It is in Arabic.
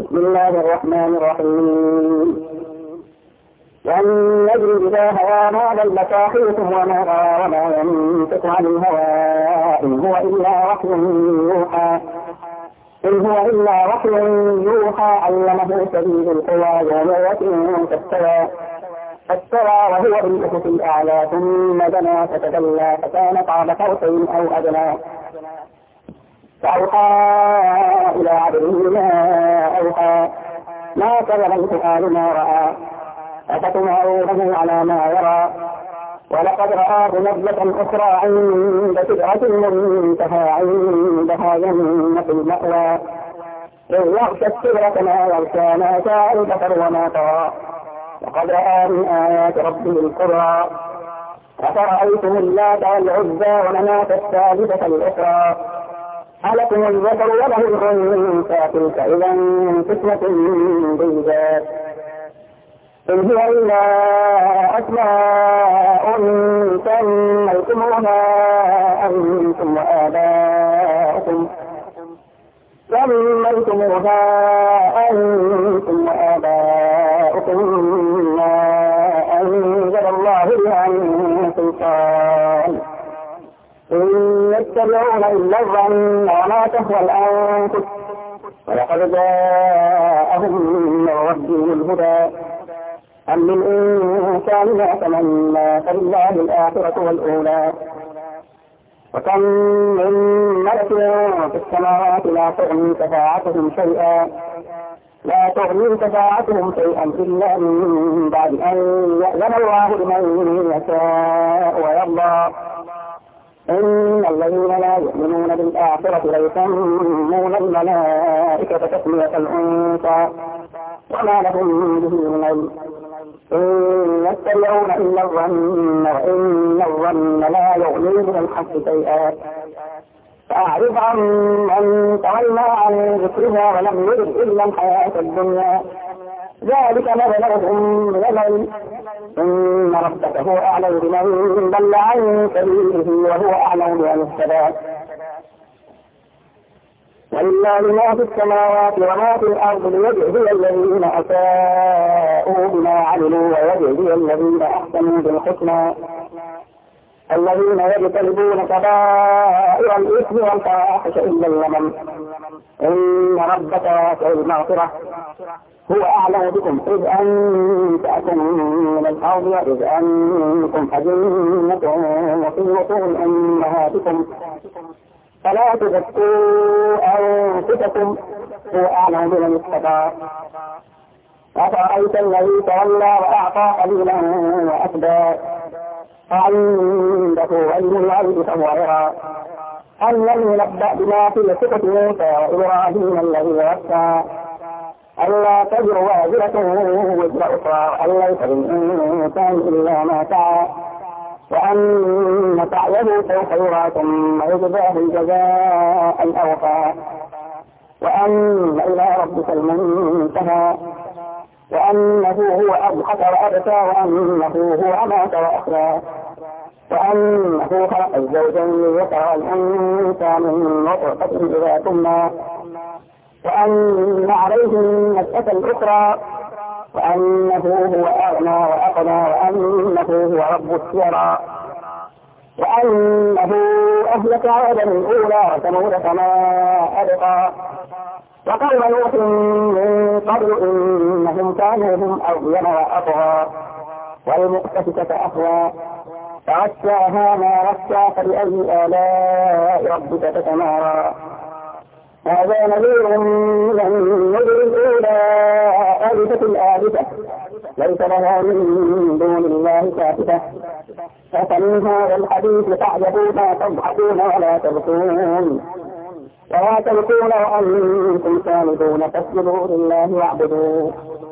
بسم الله الرحمن الرحيم. والنجم إذا هوى ما ضل صاحبكم وما غوى وما ينطق عن الهوى إن هو إلا وحي يوحى علمه شديد القوى ذو مرة فاستوى وهو بالأفق الأعلى ثم دنا فتدلى فكان قاب قوسين أو أدنى فأوحى إلى عبده ما أوحى ما كذب الفؤاد ما رأى أفتمارونه على ما يرى ولقد رآه نزلة أخرى عند سدرة المنتهى عندها جنة المأوى إذ يغشى السدرة ما يغشى ما شاء البصر وما طغى وقد رأى من آيات ربه الكبرى أفرأيتم اللات والعزى ومناة الثالثة الأخرى ألكم الذكر وله الأنثى تلك إذا قسمة ضيزى إن هي إلا أسماء سميتموها أنتم وآباؤكم ما أنزل الله بها من سلطان إن يتبعون إلا الظن وما تهوى الأنفس ولقد جاءهم من ربهم الهدى أم للإنسان ما تمنى فلله الآخرة والأولى وكم من ملك في السماوات لا تغني شفاعتهم شيئا إلا من بعد أن يأذن الله لمن يشاء ويرضى إن الذين لا يؤمنون بالآخرة ليسمون الملائكة تسمية الأنثى وما لهم به من علم إن يتبعون إلا الظن وإن الظن لا يغني من الحق شيئا فأعرض عن من تولى عن ذكرها ولم يرد إلا الحياة الدنيا ذلك مبلغهم من العلم إن ربك هو أعلم بمن ضل عن سبيله وهو أعلم بمن اهتدى ولله ما في السماوات وما في الأرض ليجزي الذين أساءوا بما عملوا ويجزي الذين أحسنوا بالحسنى الذين يجتنبون كبائر الإثم والفواحش إلا اللمم إن ربك واسع المغفرة هو أعلم بكم إذ أنشأكم من الأرض وإذ أنتم أجنة وفي بطون أمهاتكم فلا تزكوا أنفسكم هو أعلم بمن اتقى أفرأيت الذي تولى وأعطى قليلا وأكدى عنده علم الغيب فهو يرى الذي ينبأ بما في صحف موسى وإبراهيم الذي وفى ألا تزر وازرة وزر أخرى أن ليس للإنسان إلا ما سعى وأن سعيه سوف يرى ثم يجزاه الجزاء الأوفى وأن إلى ربك المنتهى وأنه هو أضحك وأبكى وأنه هو أمات وأحيا وأنه خلق الزوجين الذكر والأنثى من نطفة إذا تمنى وأن عليه النشأة الأخرى وأنه هو أغنى وأقنى وأنه هو رب الشعرى وأنه أهلك عادا الأولى وثمود فما أبقى وقوم نوح من قبل إنهم كانوا هم أظلم وأطغى والمؤتفكة أهوى فغشاها ما غشى فبأي آلاء ربك تتمارى هذا نذير من النذر الأولى آلفة الآلفة ليس لها من دون الله كافة فمن هذا الحديث تعجبون تضحكون ولا تبكون وأنتم سامدون فاسجدوا لله واعبدوا